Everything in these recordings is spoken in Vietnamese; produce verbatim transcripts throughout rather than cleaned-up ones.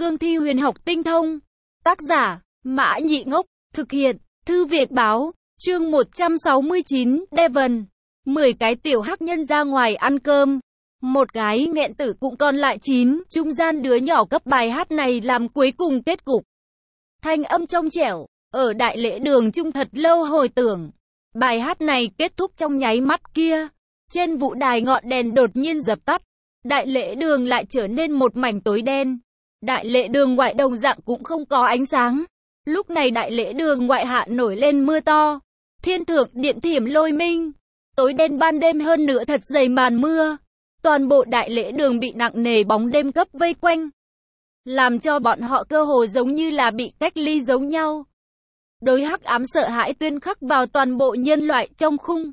cương thi huyền học tinh thông. Tác giả, Mã Nhị Ngốc, thực hiện, Thư Việt Báo, chương một trăm sáu mươi chín, Devon. mười cái tiểu hắc nhân ra ngoài ăn cơm. Một cái nghẹn tử cũng còn lại chín, trung gian đứa nhỏ cấp bài hát này làm cuối cùng kết cục. Thanh âm trong trẻo, ở đại lễ đường chung thật lâu hồi tưởng. Bài hát này kết thúc trong nháy mắt kia. Trên vũ đài ngọn đèn đột nhiên dập tắt. Đại lễ đường lại trở nên một mảnh tối đen. Đại lễ đường ngoại đồng dạng cũng không có ánh sáng. Lúc này đại lễ đường ngoại hạ nổi lên mưa to. Thiên thượng điện thiểm lôi minh. Tối đen ban đêm hơn nữa thật dày màn mưa. Toàn bộ đại lễ đường bị nặng nề bóng đêm cấp vây quanh. Làm cho bọn họ cơ hồ giống như là bị cách ly giống nhau. Đối hắc ám sợ hãi tuyên khắc vào toàn bộ nhân loại trong khung.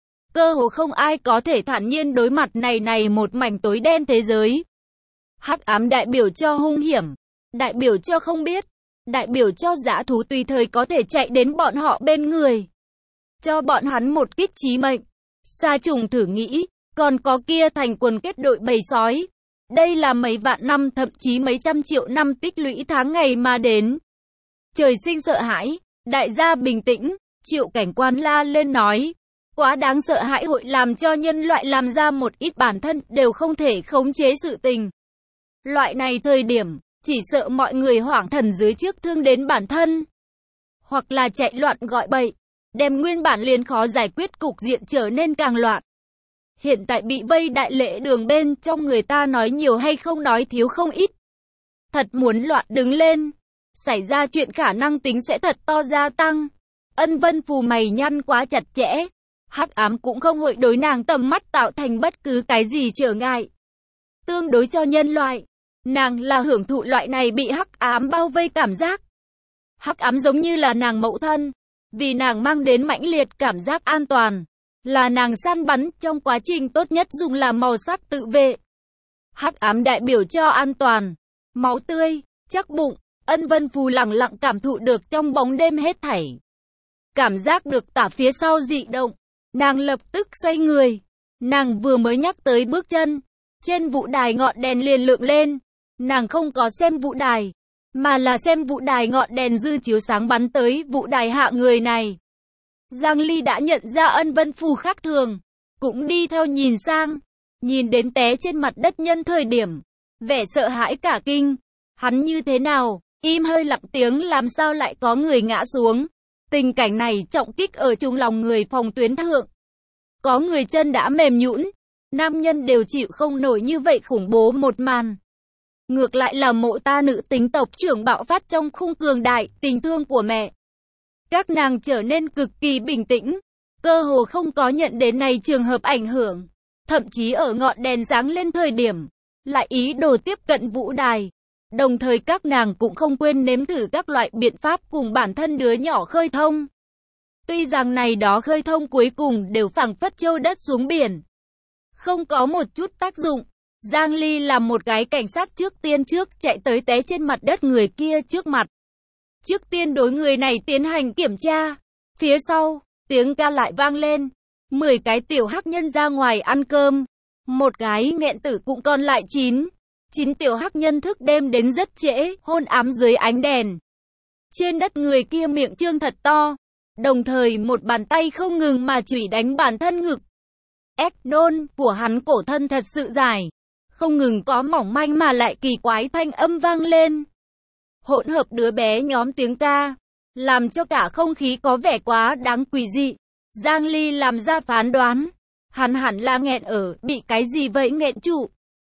Cơ hồ không ai có thể thản nhiên đối mặt này này một mảnh tối đen thế giới. Hắc ám đại biểu cho hung hiểm, đại biểu cho không biết, đại biểu cho dã thú tùy thời có thể chạy đến bọn họ bên người. Cho bọn hắn một kích chí mệnh. Sa trùng thử nghĩ, còn có kia thành quần kết đội bầy sói. Đây là mấy vạn năm thậm chí mấy trăm triệu năm tích lũy tháng ngày mà đến. Trời sinh sợ hãi, đại gia bình tĩnh, Triệu cảnh quan la lên nói. Quá đáng sợ hãi hội làm cho nhân loại làm ra một ít bản thân đều không thể khống chế sự tình. Loại này thời điểm, chỉ sợ mọi người hoảng thần dưới trước thương đến bản thân. Hoặc là chạy loạn gọi bậy, đem nguyên bản liền khó giải quyết cục diện trở nên càng loạn. Hiện tại bị vây đại lễ đường bên trong người ta nói nhiều hay không nói thiếu không ít. Thật muốn loạn đứng lên, xảy ra chuyện khả năng tính sẽ thật to gia tăng. Ân Vân Phù mày nhăn quá chặt chẽ. Hắc ám cũng không hội đối nàng tầm mắt tạo thành bất cứ cái gì trở ngại. Tương đối cho nhân loại, nàng là hưởng thụ loại này bị hắc ám bao vây cảm giác. Hắc ám giống như là nàng mẫu thân, vì nàng mang đến mãnh liệt cảm giác an toàn, là nàng săn bắn trong quá trình tốt nhất dùng làm màu sắc tự vệ. Hắc ám đại biểu cho an toàn, máu tươi, chắc bụng. Ân Vân Phù lặng lặng cảm thụ được trong bóng đêm hết thảy. Cảm giác được tả phía sau dị động. Nàng lập tức xoay người. Nàng vừa mới nhắc tới bước chân. Trên vũ đài ngọn đèn liền lượng lên. Nàng không có xem vũ đài, mà là xem vũ đài ngọn đèn dư chiếu sáng bắn tới vũ đài hạ người này. Giang Ly đã nhận ra Ân Vân Phù khác thường. Cũng đi theo nhìn sang. Nhìn đến té trên mặt đất nhân thời điểm. Vẻ sợ hãi cả kinh. Hắn như thế nào? Im hơi lặng tiếng làm sao lại có người ngã xuống. Tình cảnh này trọng kích ở trong lòng người phòng tuyến thượng. Có người chân đã mềm nhũn, nam nhân đều chịu không nổi như vậy khủng bố một màn. Ngược lại là Mộ Ta nữ tính tộc trưởng bạo phát trong khung cường đại, tình thương của mẹ. Các nàng trở nên cực kỳ bình tĩnh, cơ hồ không có nhận đến này trường hợp ảnh hưởng. Thậm chí ở ngọn đèn sáng lên thời điểm, lại ý đồ tiếp cận vũ đài. Đồng thời các nàng cũng không quên nếm thử các loại biện pháp cùng bản thân đứa nhỏ khơi thông. Tuy rằng này đó khơi thông cuối cùng đều phảng phất châu đất xuống biển. Không có một chút tác dụng. Giang Ly là một cái cảnh sát trước tiên trước chạy tới té trên mặt đất người kia trước mặt. Trước tiên đối người này tiến hành kiểm tra. Phía sau, tiếng ca lại vang lên. mười cái tiểu hắc nhân ra ngoài ăn cơm. Một cái nghẹn tử cũng còn lại chín. Chín tiểu hắc nhân thức đêm đến rất trễ, hôn ám dưới ánh đèn. Trên đất người kia miệng trương thật to, đồng thời một bàn tay không ngừng mà chửi đánh bản thân ngực. Ép nôn của hắn cổ thân thật sự dài, không ngừng có mỏng manh mà lại kỳ quái thanh âm vang lên. Hỗn hợp đứa bé nhóm tiếng ca, làm cho cả không khí có vẻ quá đáng quỷ dị. Giang Ly làm ra phán đoán, hắn hẳn là nghẹn ở, bị cái gì vậy nghẹn trụ.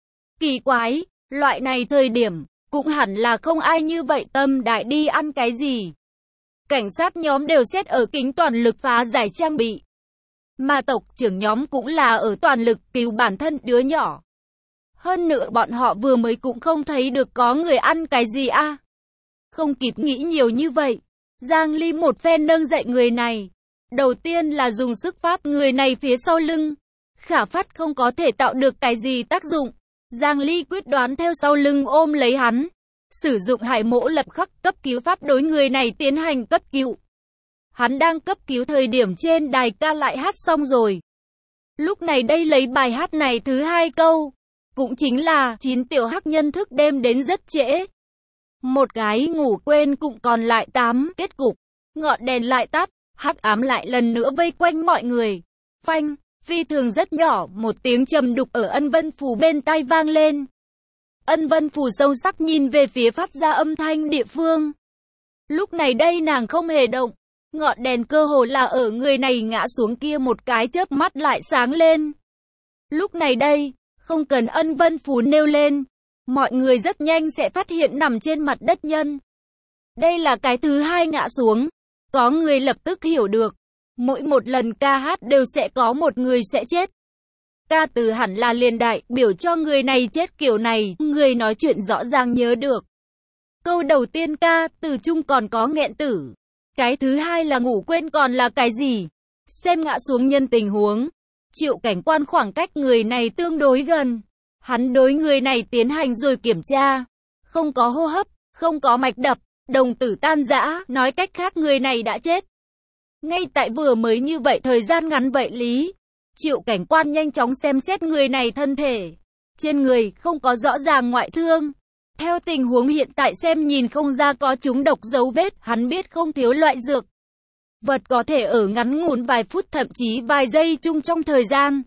Kỳ quái. Loại này thời điểm, cũng hẳn là không ai như vậy tâm đại đi ăn cái gì. Cảnh sát nhóm đều xét ở kính toàn lực phá giải trang bị. Mà tộc trưởng nhóm cũng là ở toàn lực cứu bản thân đứa nhỏ. Hơn nữa bọn họ vừa mới cũng không thấy được có người ăn cái gì a. À. Không kịp nghĩ nhiều như vậy. Giang Ly một phen nâng dậy người này. Đầu tiên là dùng sức pháp người này phía sau lưng. Khả phát không có thể tạo được cái gì tác dụng. Giang Ly quyết đoán theo sau lưng ôm lấy hắn. Sử dụng hải mỗ lập khắc cấp cứu pháp đối người này tiến hành cấp cứu. Hắn đang cấp cứu thời điểm trên đài ca lại hát xong rồi. Lúc này đây lấy bài hát này thứ hai câu. Cũng chính là chín tiểu hắc nhân thức đêm đến rất trễ. Một cái ngủ quên cũng còn lại tám. Kết cục, ngọn đèn lại tắt, hắc ám lại lần nữa vây quanh mọi người. Phanh, phi thường rất nhỏ, một tiếng trầm đục ở Ân Vân Phù bên tai vang lên. Ân Vân Phù sâu sắc nhìn về phía phát ra âm thanh địa phương. Lúc này đây nàng không hề động, ngọn đèn cơ hồ là ở người này ngã xuống kia một cái chớp mắt lại sáng lên. Lúc này đây, không cần Ân Vân Phù nêu lên, mọi người rất nhanh sẽ phát hiện nằm trên mặt đất nhân. Đây là cái thứ hai ngã xuống. Có người lập tức hiểu được, mỗi một lần ca hát đều sẽ có một người sẽ chết. Ca từ hẳn là liền đại biểu cho người này chết kiểu này, người nói chuyện rõ ràng nhớ được. Câu đầu tiên ca từ chung còn có nghẹn tử. Cái thứ hai là ngủ quên còn là cái gì? Xem ngã xuống nhân tình huống. Triệu Cảnh Quan khoảng cách người này tương đối gần. Hắn đối người này tiến hành rồi kiểm tra. Không có hô hấp, không có mạch đập, đồng tử tan rã, nói cách khác người này đã chết. Ngay tại vừa mới như vậy thời gian ngắn vậy lý. Triệu Cảnh Quan nhanh chóng xem xét người này thân thể. Trên người không có rõ ràng ngoại thương. Theo tình huống hiện tại xem nhìn không ra có trúng độc dấu vết, hắn biết không thiếu loại dược. Vật có thể ở ngắn ngủn vài phút thậm chí vài giây chung trong thời gian.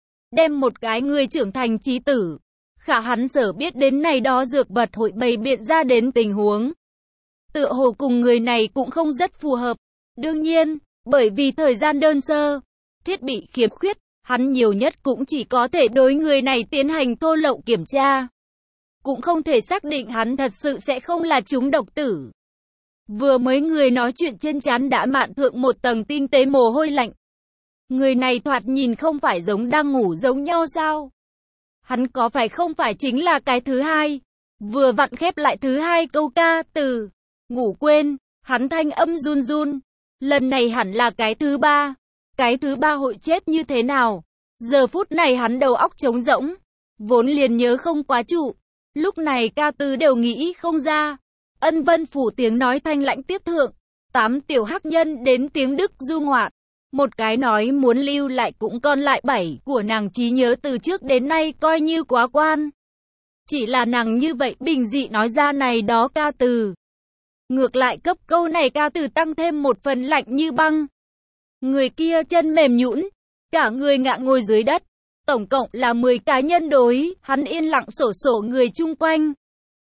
Đem một cái người trưởng thành chí tử. Khả hắn sở biết đến này đó dược vật hội bày biện ra đến tình huống. Tựa hồ cùng người này cũng không rất phù hợp. Đương nhiên, bởi vì thời gian đơn sơ, thiết bị khiếm khuyết, hắn nhiều nhất cũng chỉ có thể đối người này tiến hành thô lậu kiểm tra. Cũng không thể xác định hắn thật sự sẽ không là trúng độc tử. Vừa mới người nói chuyện trên trán đã mạn thượng một tầng tinh tế mồ hôi lạnh. Người này thoạt nhìn không phải giống đang ngủ giống nhau sao? Hắn có phải không phải chính là cái thứ hai? Vừa vặn khép lại thứ hai câu ca từ ngủ quên, hắn thanh âm run run. Lần này hẳn là cái thứ ba. Cái thứ ba hội chết như thế nào? Giờ phút này hắn đầu óc trống rỗng, vốn liền nhớ không quá trụ. Lúc này ca từ đều nghĩ không ra. Ân Vân Phủ tiếng nói thanh lãnh tiếp thượng. Tám tiểu hắc nhân đến tiếng Đức du ngoạn. Một cái nói muốn lưu lại cũng còn lại bảy. Của nàng trí nhớ từ trước đến nay coi như quá quan. Chỉ là nàng như vậy bình dị nói ra này đó ca từ. Ngược lại cấp câu này ca từ tăng thêm một phần lạnh như băng. Người kia chân mềm nhũn, cả người ngã ngồi dưới đất. Tổng cộng là mười cá nhân đối, hắn yên lặng sổ sổ người chung quanh.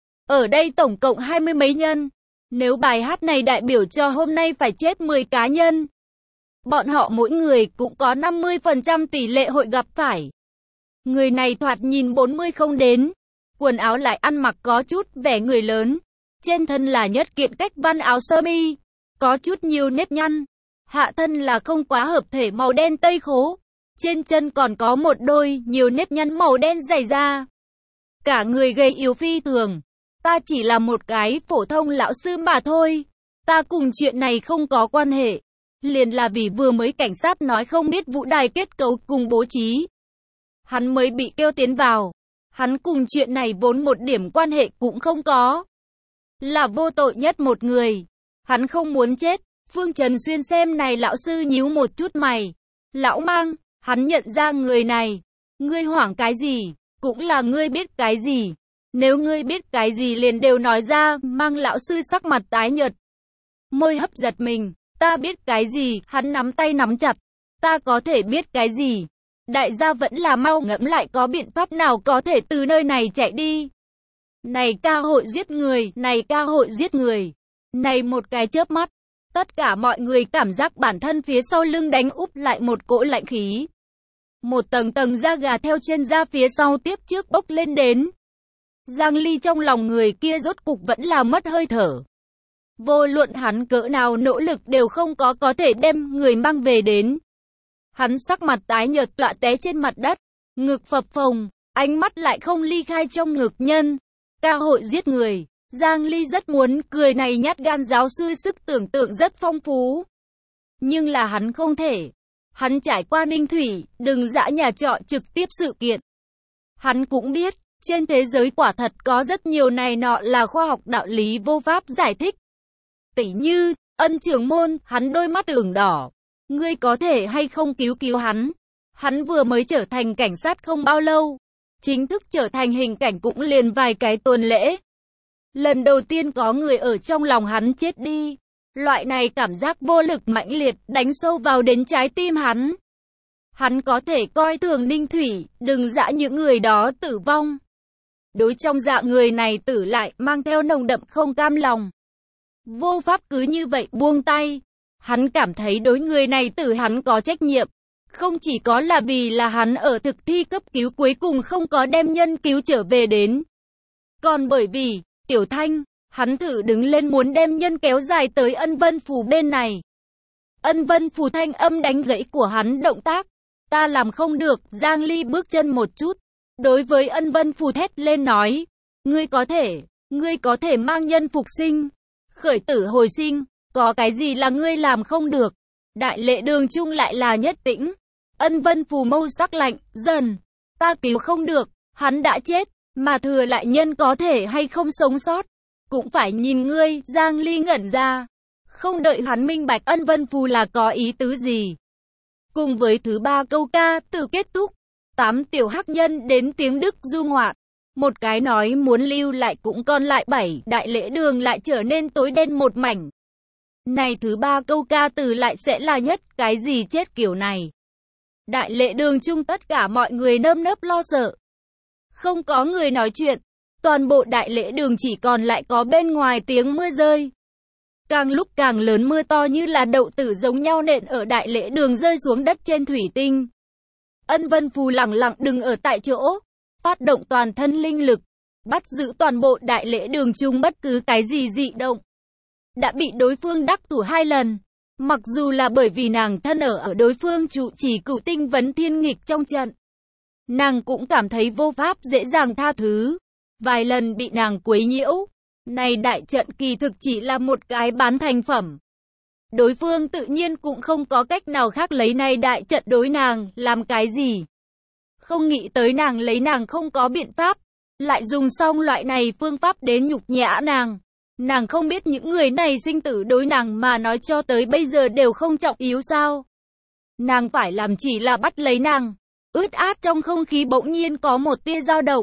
Ở đây tổng cộng hai mươi mấy nhân. Nếu bài hát này đại biểu cho hôm nay phải chết mười cá nhân. Bọn họ mỗi người cũng có năm mươi phần trăm tỷ lệ hội gặp phải. Người này thoạt nhìn bốn mươi không đến. Quần áo lại ăn mặc có chút vẻ người lớn. Trên thân là nhất kiện cách văn áo sơ mi. Có chút nhiều nếp nhăn. Hạ thân là không quá hợp thể màu đen tây khố. Trên chân còn có một đôi nhiều nếp nhăn màu đen dày da. Cả người gầy yếu phi thường. Ta chỉ là một cái phổ thông lão sư mà thôi. Ta cùng chuyện này không có quan hệ. Liền là vì vừa mới cảnh sát nói không biết vũ đài kết cấu cùng bố trí. Hắn mới bị kêu tiến vào. Hắn cùng chuyện này vốn một điểm quan hệ cũng không có. Là vô tội nhất một người. Hắn không muốn chết. Phương Trần Xuyên xem này lão sư nhíu một chút mày. Lão Mang, hắn nhận ra người này. Ngươi hoảng cái gì? Cũng là ngươi biết cái gì? Nếu ngươi biết cái gì liền đều nói ra. Mang lão sư sắc mặt tái nhợt. Môi hấp giật mình. Ta biết cái gì? Hắn nắm tay nắm chặt. Ta có thể biết cái gì? Đại gia vẫn là mau ngẫm lại có biện pháp nào có thể từ nơi này chạy đi. Này ca hội giết người, này ca hội giết người. Này một cái chớp mắt. Tất cả mọi người cảm giác bản thân phía sau lưng đánh úp lại một cỗ lạnh khí. Một tầng tầng da gà theo trên da phía sau tiếp trước bốc lên đến. Giang Ly trong lòng người kia rốt cục vẫn là mất hơi thở. Vô luận hắn cỡ nào nỗ lực đều không có có thể đem người mang về đến. Hắn sắc mặt tái nhợt tọa té trên mặt đất, ngực phập phồng, ánh mắt lại không ly khai trong ngực nhân. Ca hội giết người. Giang Ly rất muốn cười này nhát gan giáo sư sức tưởng tượng rất phong phú. Nhưng là hắn không thể. Hắn trải qua Ninh Thủy, đừng dã nhà trọ trực tiếp sự kiện. Hắn cũng biết, trên thế giới quả thật có rất nhiều này nọ là khoa học đạo lý vô pháp giải thích. Tỉ như, Ân Trưởng Môn, hắn đôi mắt ửng đỏ. Ngươi có thể hay không cứu cứu hắn? Hắn vừa mới trở thành cảnh sát không bao lâu. Chính thức trở thành hình cảnh cũng liền vài cái tuần lễ. Lần đầu tiên có người ở trong lòng hắn chết đi. Loại này cảm giác vô lực mãnh liệt đánh sâu vào đến trái tim hắn. Hắn có thể coi thường Ninh Thủy, đừng dã những người đó tử vong. Đối trong dạ người này tử lại mang theo nồng đậm không cam lòng. Vô pháp cứ như vậy buông tay. Hắn cảm thấy đối người này tử hắn có trách nhiệm. Không chỉ có là vì là hắn ở thực thi cấp cứu cuối cùng không có đem nhân cứu trở về đến. Còn bởi vì, Tiểu Thanh, hắn thử đứng lên muốn đem nhân kéo dài tới Ân Vân Phù bên này. Ân Vân Phù thanh âm đánh gãy của hắn động tác. Ta làm không được, Giang Ly bước chân một chút. Đối với Ân Vân Phù thét lên nói. Ngươi có thể, ngươi có thể mang nhân phục sinh. Khởi tử hồi sinh, có cái gì là ngươi làm không được. Đại lễ đường chung lại là nhất tĩnh. Ân Vân Phù mâu sắc lạnh, dần. Ta cứu không được, hắn đã chết, mà thừa lại nhân có thể hay không sống sót. Cũng phải nhìn ngươi, Giang Ly ngẩn ra. Không đợi hắn minh bạch Ân Vân Phù là có ý tứ gì. Cùng với thứ ba câu ca từ kết thúc, tám tiểu hắc nhân đến tiếng Đức du ngoạn. Một cái nói muốn lưu lại cũng còn lại bảy, đại lễ đường lại trở nên tối đen một mảnh. Này thứ ba câu ca từ lại sẽ là nhất, cái gì chết kiểu này. Đại lễ đường chung tất cả mọi người nơm nớp lo sợ. Không có người nói chuyện, toàn bộ đại lễ đường chỉ còn lại có bên ngoài tiếng mưa rơi. Càng lúc càng lớn mưa to như là đậu tử giống nhau nện ở đại lễ đường rơi xuống đất trên thủy tinh. Ân Vân Phù lặng lặng đứng ở tại chỗ, phát động toàn thân linh lực, bắt giữ toàn bộ đại lễ đường chung bất cứ cái gì dị động. Đã bị đối phương đắc thủ hai lần, mặc dù là bởi vì nàng thân ở ở đối phương trụ chỉ cửu tinh vấn thiên nghịch trong trận. Nàng cũng cảm thấy vô pháp dễ dàng tha thứ, vài lần bị nàng quấy nhiễu. Này đại trận kỳ thực chỉ là một cái bán thành phẩm. Đối phương tự nhiên cũng không có cách nào khác lấy này đại trận đối nàng, làm cái gì. Không nghĩ tới nàng lấy nàng không có biện pháp, lại dùng xong loại này phương pháp đến nhục nhã nàng. Nàng không biết những người này sinh tử đối nàng mà nói cho tới bây giờ đều không trọng yếu sao. Nàng phải làm chỉ là bắt lấy nàng. Ướt át trong không khí bỗng nhiên có một tia dao động.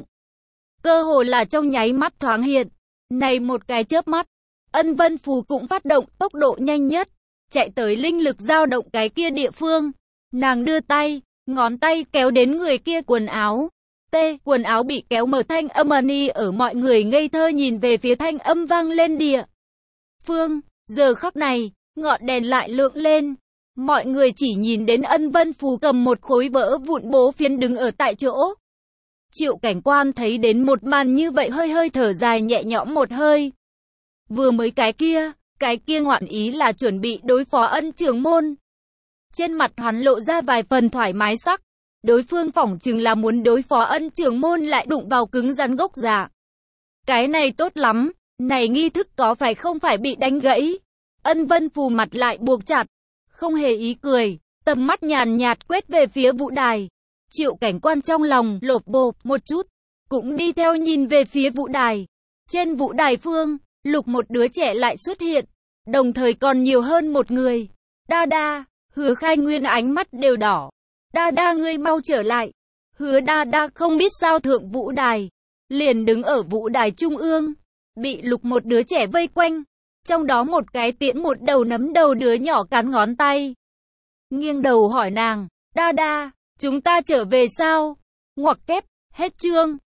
Cơ hồ là trong nháy mắt thoáng hiện. Này một cái chớp mắt, Ân Vân Phù cũng phát động tốc độ nhanh nhất, chạy tới linh lực dao động cái kia địa phương. Nàng đưa tay, ngón tay kéo đến người kia quần áo. T, quần áo bị kéo mở thanh âm ni ở mọi người ngây thơ nhìn về phía thanh âm vang lên địa. Phương, giờ khắc này, ngọn đèn lại lượng lên. Mọi người chỉ nhìn đến Ân Vân Phù cầm một khối vỡ vụn bố phiến đứng ở tại chỗ. Triệu Cảnh Quan thấy đến một màn như vậy hơi hơi thở dài nhẹ nhõm một hơi. Vừa mới cái kia, cái kia ngoạn ý là chuẩn bị đối phó Ân trưởng môn. Trên mặt hắn lộ ra vài phần thoải mái sắc. Đối phương phỏng chừng là muốn đối phó Ân trưởng môn lại đụng vào cứng rắn gốc dạ. Cái này tốt lắm, này nghi thức có phải không phải bị đánh gãy. Ân Vân Phù mặt lại buộc chặt, không hề ý cười, tầm mắt nhàn nhạt quét về phía vũ đài. Triệu Cảnh Quan trong lòng lột bột một chút, cũng đi theo nhìn về phía vũ đài. Trên vũ đài phương, Lục một đứa trẻ lại xuất hiện, đồng thời còn nhiều hơn một người. Đa Đa, Hứa Khai Nguyên ánh mắt đều đỏ. Đa Đa ngươi mau trở lại. Hứa Đa Đa không biết sao thượng vũ đài, liền đứng ở vũ đài trung ương, bị Lục một đứa trẻ vây quanh. Trong đó một cái tiễn một đầu nấm đầu đứa nhỏ cắn ngón tay. Nghiêng đầu hỏi nàng, Đa Đa, chúng ta trở về sao? Ngoặc kép, hết chương.